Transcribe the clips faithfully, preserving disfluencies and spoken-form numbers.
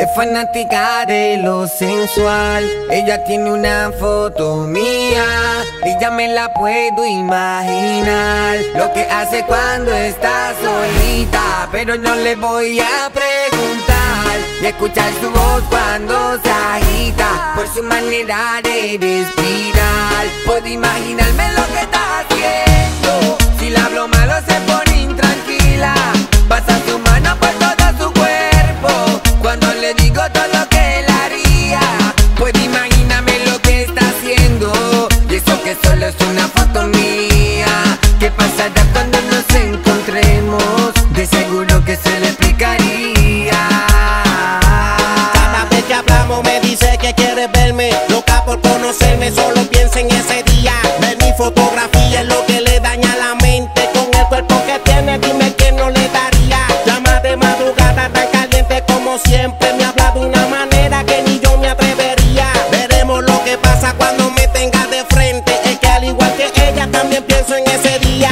Es fanática de lo sensual. Ella tiene una foto mía y ya me la puedo imaginar. Lo que hace cuando está solita, pero no le voy a preguntar. Y escuchar su voz cuando se agita, por su manera de respirar. Puedo imaginarme lo que está haciendo. Si le hablo malo se pone intranquila. Pasa su mano por todo su cuerpo cuando le digo todo lo que él haría. Puedo imaginarme lo que está haciendo. Y eso que solo es una foto mía. ¿Qué pasará cuando nos encontremos? De seguro que se le explicaría. Cada vez que hablamos me dice que quiere verme. Loca por conocerme, solo piensa en ese día. Ver mi fotografía es lo que le daña la mente. Con el cuerpo que tiene, dime quién no le daría. Llama de madrugada tan caliente como siempre. Me habla de una manera que ni yo me atrevería. Veremos lo que pasa cuando me tenga de frente. Es que al igual que ella también pienso en ese día.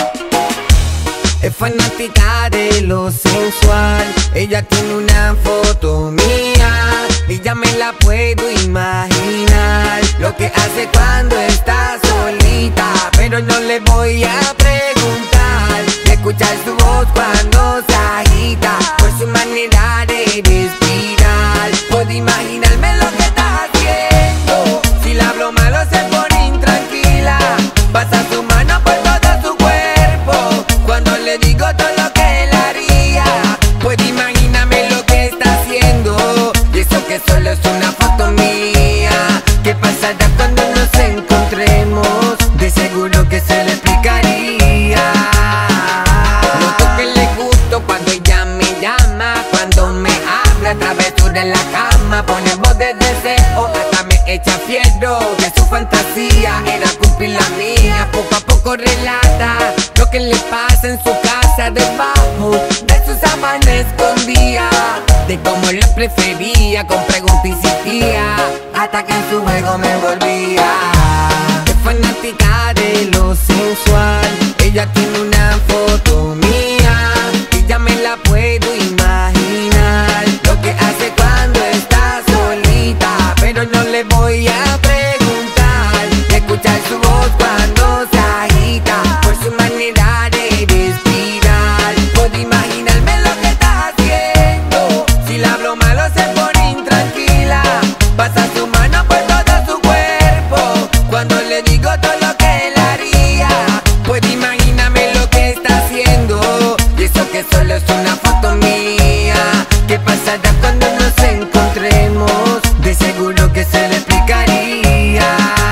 Es fanática de lo sensual. Ella tiene una foto mía y ya me la puedo imaginar. Lo que hace cuando está solita, pero no le voy a preguntar. Y escuchar su voz cuando se agita, por su manera de respirar. Puedo imaginarme lo que está haciendo. Si le hablo malo se pone intranquila. Pasa su mano por todo su cuerpo cuando le digo todo lo que él haría. Puedo imaginarme lo que está haciendo. Y eso que solo es una foto mía. ¿Qué pasará cuando nos encontremos? De seguro que se le explicaría. Noto que le gusto cuando ella me llama, cuando me habla a través de la cama. Pone voz de deseo, hasta me echa fierro. Que su fantasía era cumplir la mía. Poco a poco relata lo que le pasa en su casa, debajo de su sábana escondía. De cómo la prefería, con preguntas insistía, hasta que en su juego me envolvía. Es fanática de lo sensual. Ella tiene una foto mía y ya me la puedo imaginar. Lo que hace cuando está solita, pero no le voy a preguntar. Y escuchar su voz cuando se agita, por su manera de respirar. Puedo imaginarme lo que está haciendo. Si le hablo malo se pone intranquila. Pasa su mano por todo su cuerpo cuando le digo todo lo que él haría. Puedo imaginarme lo que está haciendo. Y eso que solo es una foto mía. ¿Qué pasará cuando nos encontremos? De seguro que se le explicaría.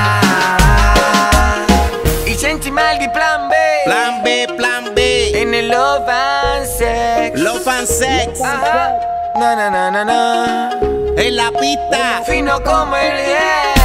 Y Shenchi Maldi, plan B. Plan B, plan B. En el Love and Sex. Love and Sex. Ajá. Na na na na na. En la pista. Fino como el yeah.